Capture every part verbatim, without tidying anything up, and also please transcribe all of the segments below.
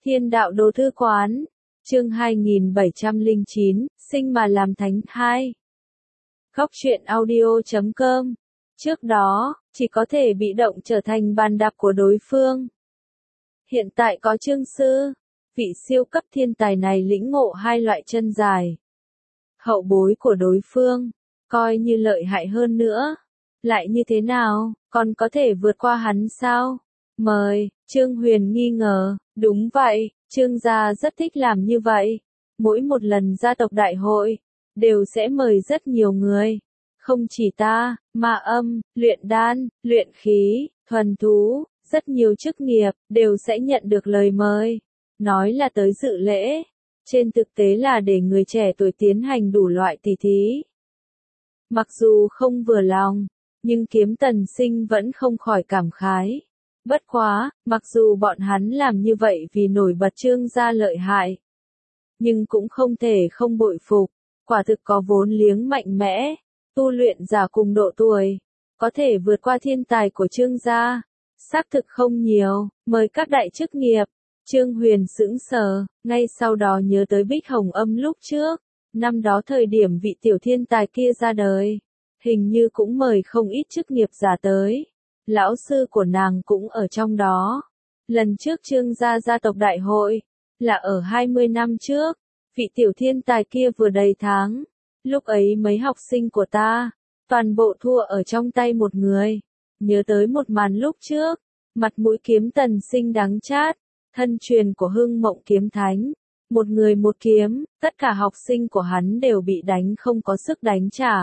Thiên đạo đồ thư quán, chương hai nghìn bảy trăm lẻ chín, sinh mà làm thánh hai. Góc truyện audio chấm com. Trước đó, chỉ có thể bị động trở thành bàn đạp của đối phương. Hiện tại có Trương Sư, vị siêu cấp thiên tài này lĩnh ngộ hai loại chân dài. Hậu bối của đối phương, coi như lợi hại hơn nữa. Lại như thế nào, còn có thể vượt qua hắn sao? Mời, Trương Huyền nghi ngờ, đúng vậy, Trương gia rất thích làm như vậy. Mỗi một lần gia tộc đại hội, đều sẽ mời rất nhiều người. Không chỉ ta, ma âm, luyện đan, luyện khí, thuần thú, rất nhiều chức nghiệp, đều sẽ nhận được lời mời. Nói là tới dự lễ, trên thực tế là để người trẻ tuổi tiến hành đủ loại tỉ thí. Mặc dù không vừa lòng, nhưng Kiếm Tần Sinh vẫn không khỏi cảm khái. Bất quá, mặc dù bọn hắn làm như vậy vì nổi bật Trương gia lợi hại, nhưng cũng không thể không bội phục, quả thực có vốn liếng mạnh mẽ, tu luyện giả cùng độ tuổi, có thể vượt qua thiên tài của Trương gia, xác thực không nhiều, mời các đại chức nghiệp. Trương Huyền sững sờ, ngay sau đó nhớ tới Bích Hồng Âm lúc trước, năm đó thời điểm vị tiểu thiên tài kia ra đời, hình như cũng mời không ít chức nghiệp giả tới. Lão sư của nàng cũng ở trong đó. Lần trước Trương gia gia tộc đại hội, là ở hai mươi năm trước, vị tiểu thiên tài kia vừa đầy tháng. Lúc ấy mấy học sinh của ta, toàn bộ thua ở trong tay một người. Nhớ tới một màn lúc trước, mặt mũi Kiếm Tần Sinh đắng chát, thân truyền của Hưng Mộng Kiếm Thánh. Một người một kiếm, tất cả học sinh của hắn đều bị đánh không có sức đánh trả.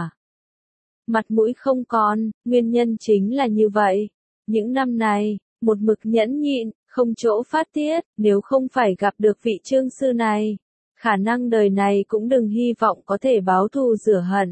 Mặt mũi không còn, nguyên nhân chính là như vậy. Những năm này, một mực nhẫn nhịn, không chỗ phát tiết, nếu không phải gặp được vị Trương sư này, khả năng đời này cũng đừng hy vọng có thể báo thù rửa hận.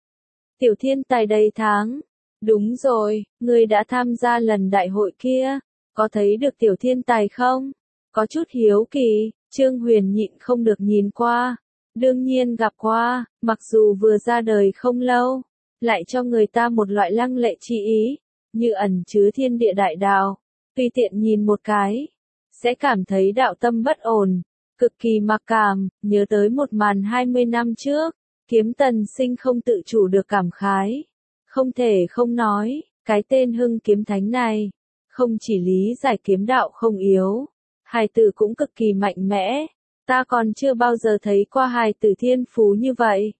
Tiểu thiên tài đầy tháng. Đúng rồi, ngươi đã tham gia lần đại hội kia, có thấy được tiểu thiên tài không? Có chút hiếu kỳ, Trương Huyền nhịn không được nhìn qua. Đương nhiên gặp qua, mặc dù vừa ra đời không lâu, lại cho người ta một loại lăng lệ chi ý, như ẩn chứa thiên địa đại đạo, tùy tiện nhìn một cái, sẽ cảm thấy đạo tâm bất ổn, cực kỳ mặc cảm. Nhớ tới một màn hai mươi năm trước, Kiếm Tần Sinh không tự chủ được cảm khái, không thể không nói, cái tên Hưng Kiếm Thánh này, không chỉ lý giải kiếm đạo không yếu, hài tử cũng cực kỳ mạnh mẽ, ta còn chưa bao giờ thấy qua hài tử thiên phú như vậy.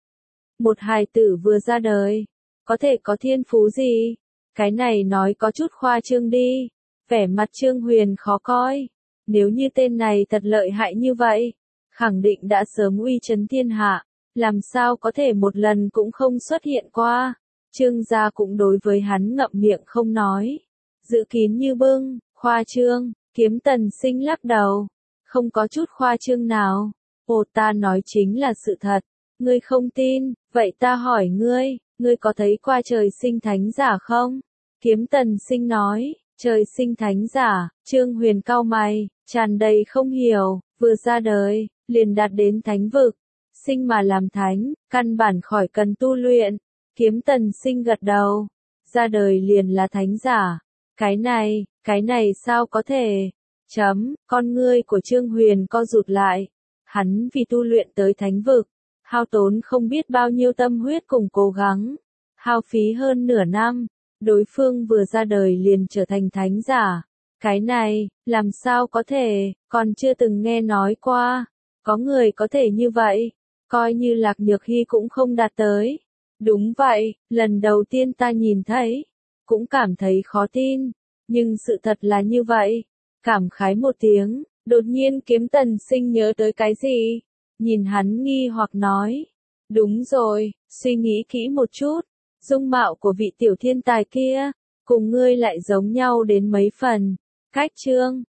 Một hài tử vừa ra đời, có thể có thiên phú gì? Cái này nói có chút khoa trương đi. Vẻ mặt Trương Huyền khó coi. Nếu như tên này thật lợi hại như vậy, khẳng định đã sớm uy chấn thiên hạ, làm sao có thể một lần cũng không xuất hiện qua. Trương gia cũng đối với hắn ngậm miệng không nói. Giữ kín như bưng, khoa trương, Kiếm Tần Sinh lắc đầu. Không có chút khoa trương nào. Ồ, ta nói chính là sự thật. Ngươi không tin, vậy ta hỏi ngươi, ngươi có thấy qua trời sinh thánh giả không? Kiếm Tần Sinh nói, trời sinh thánh giả. Trương Huyền cau mày, tràn đầy không hiểu, vừa ra đời, liền đạt đến thánh vực, sinh mà làm thánh, căn bản khỏi cần tu luyện. Kiếm Tần Sinh gật đầu, ra đời liền là thánh giả. Cái này, cái này sao có thể? Chấm, con ngươi của Trương Huyền co rụt lại. Hắn vì tu luyện tới thánh vực, hao tốn không biết bao nhiêu tâm huyết cùng cố gắng, hao phí hơn nửa năm, đối phương vừa ra đời liền trở thành thánh giả. Cái này, làm sao có thể, còn chưa từng nghe nói qua, có người có thể như vậy, coi như Lạc Nhược Hy cũng không đạt tới. Đúng vậy, lần đầu tiên ta nhìn thấy, cũng cảm thấy khó tin, nhưng sự thật là như vậy. Cảm khái một tiếng, đột nhiên Kiếm Tần Sinh nhớ tới cái gì? Nhìn hắn nghi hoặc nói, đúng rồi, suy nghĩ kỹ một chút, dung mạo của vị tiểu thiên tài kia, cùng ngươi lại giống nhau đến mấy phần, cách Trương,